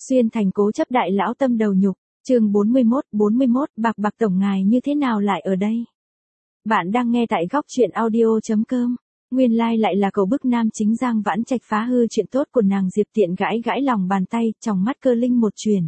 Xuyên thành cố chấp đại lão tâm đầu nhục, chương 41, Bạc tổng ngài như thế nào lại ở đây? Bạn đang nghe tại góc truyện audio.com. Nguyên lai lại là cậu bức nam chính Giang Vãn Trạch phá hư chuyện tốt của nàng Diệp Tiện, gãi gãi lòng bàn tay, trong mắt cơ linh một chuyển.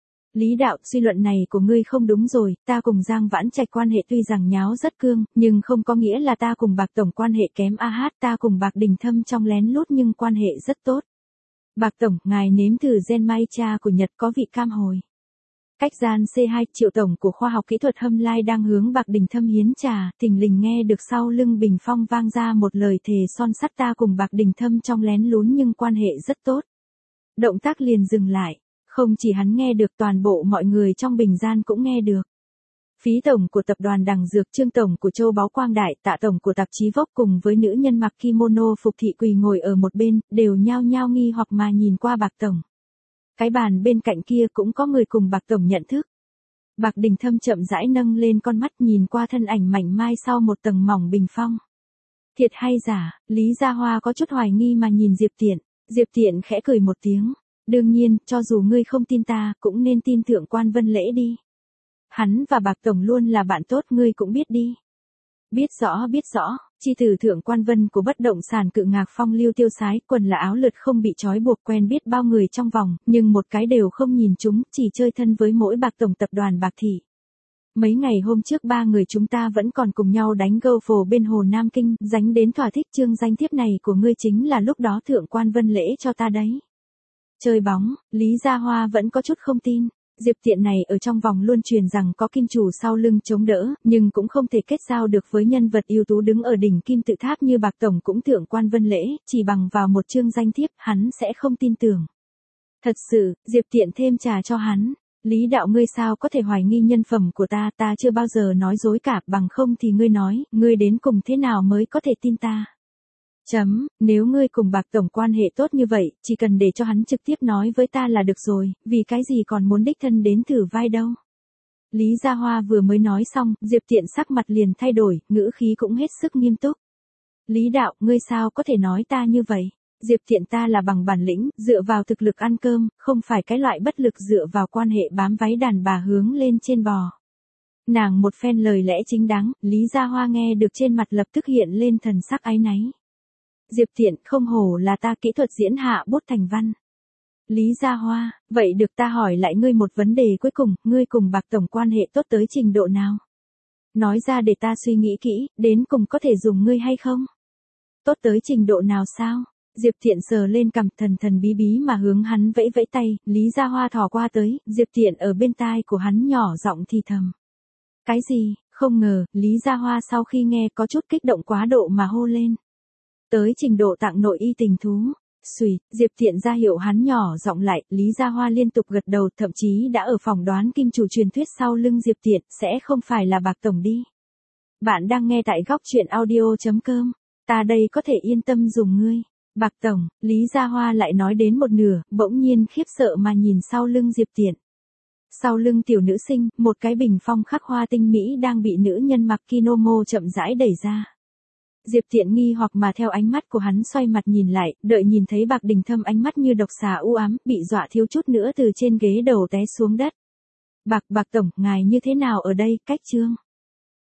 Lý đạo, suy luận này của ngươi không đúng rồi, ta cùng Giang Vãn Trạch quan hệ tuy rằng nháo rất cương, nhưng không có nghĩa là ta cùng Bạc tổng quan hệ kém ta cùng Bạc Đình Thâm trong lén lút nhưng quan hệ rất tốt. Bạc tổng, ngài nếm thử gen mai cha của Nhật có vị cam hồi. Cách gian C2, Triệu tổng của khoa học kỹ thuật Hâm Lai đang hướng Bạc Đình Thâm hiến trà, thình lình nghe được sau lưng bình phong vang ra một lời thề son sắt, ta cùng Bạc Đình Thâm trong lén lún nhưng quan hệ rất tốt. Động tác liền dừng lại, không chỉ hắn nghe được, toàn bộ mọi người trong bình gian cũng nghe được. Phí tổng của tập đoàn Đằng Dược, Trương tổng của Châu Báu Quang Đại, Tạ tổng của tạp chí Vogue cùng với nữ nhân mặc kimono Phục Thị Quỳ ngồi ở một bên, đều nhao nhao nghi hoặc mà nhìn qua Bạc tổng. Cái bàn bên cạnh kia cũng có người cùng Bạc tổng nhận thức. Bạc Đình Thâm chậm rãi nâng lên con mắt nhìn qua thân ảnh mảnh mai sau một tầng mỏng bình phong. Thiệt hay giả? Lý Gia Hoa có chút hoài nghi mà nhìn Diệp Tiện. Diệp Tiện khẽ cười một tiếng. Đương nhiên, cho dù ngươi không tin ta, cũng nên tin Thượng quan Vân Lễ đi. Hắn và Bạc tổng luôn là bạn tốt, ngươi cũng biết đi. Biết rõ, chi từ Thượng quan Vân của bất động sản Cự Ngạc phong lưu tiêu sái, quần là áo lượt không bị trói buộc, quen biết bao người trong vòng, nhưng một cái đều không nhìn chúng, chỉ chơi thân với mỗi Bạc tổng tập đoàn Bạc Thị. Mấy ngày hôm trước ba người chúng ta vẫn còn cùng nhau đánh golf bên hồ Nam Kinh, dánh đến thỏa thích. Chương danh thiếp này của ngươi chính là lúc đó Thượng quan Vân Lễ cho ta đấy. Chơi bóng, Lý Gia Hoa vẫn có chút không tin. Diệp Tiện này ở trong vòng luôn truyền rằng có kim chủ sau lưng chống đỡ, nhưng cũng không thể kết giao được với nhân vật ưu tú đứng ở đỉnh kim tự tháp như Bạc tổng cũng Thượng quan Vân Lễ, chỉ bằng vào một chương danh thiếp, hắn sẽ không tin tưởng. Thật sự, Diệp Tiện thêm trà cho hắn. Lý đạo, ngươi sao có thể hoài nghi nhân phẩm của ta chưa bao giờ nói dối cả, bằng không thì ngươi nói, ngươi đến cùng thế nào mới có thể tin ta. Nếu ngươi cùng Bạc tổng quan hệ tốt như vậy, chỉ cần để cho hắn trực tiếp nói với ta là được rồi, vì cái gì còn muốn đích thân đến thử vai đâu. Lý Gia Hoa vừa mới nói xong, Diệp Tiện sắc mặt liền thay đổi, ngữ khí cũng hết sức nghiêm túc. Lý đạo, ngươi sao có thể nói ta như vậy? Diệp Tiện, ta là bằng bản lĩnh, dựa vào thực lực ăn cơm, không phải cái loại bất lực dựa vào quan hệ bám váy đàn bà hướng lên trên bò. Nàng một phen lời lẽ chính đáng, Lý Gia Hoa nghe được trên mặt lập tức hiện lên thần sắc áy náy. Diệp Tiện, không hổ là ta kỹ thuật diễn hạ bút thành văn. Lý Gia Hoa, vậy được, ta hỏi lại ngươi một vấn đề cuối cùng, ngươi cùng Bạc tổng quan hệ tốt tới trình độ nào? Nói ra để ta suy nghĩ kỹ, đến cùng có thể dùng ngươi hay không? Tốt tới trình độ nào sao? Diệp Tiện sờ lên cằm, thần bí bí mà hướng hắn vẫy vẫy tay, Lý Gia Hoa thò qua tới, Diệp Tiện ở bên tai của hắn nhỏ giọng thì thầm. Cái gì? Không ngờ, Lý Gia Hoa sau khi nghe có chút kích động quá độ mà hô lên. Tới trình độ tặng nội y tình thú. Diệp Tiện ra hiệu hắn nhỏ giọng lại, Lý Gia Hoa liên tục gật đầu, thậm chí đã ở phòng đoán kim chủ truyền thuyết sau lưng Diệp Tiện, sẽ không phải là Bạc tổng đi. Bạn đang nghe tại góc truyện audio.com. Ta đây có thể yên tâm dùng ngươi. Bạc tổng, Lý Gia Hoa lại nói đến một nửa, bỗng nhiên khiếp sợ mà nhìn sau lưng Diệp Tiện. Sau lưng tiểu nữ sinh, một cái bình phong khắc hoa tinh mỹ đang bị nữ nhân mặc kimono chậm rãi đẩy ra. Diệp Tiện nghi hoặc mà theo ánh mắt của hắn xoay mặt nhìn lại, đợi nhìn thấy Bạc Đình Thâm ánh mắt như độc xà u ám, bị dọa thiếu chút nữa từ trên ghế đầu té xuống đất. Bạc tổng, ngài như thế nào ở đây? Cách chương.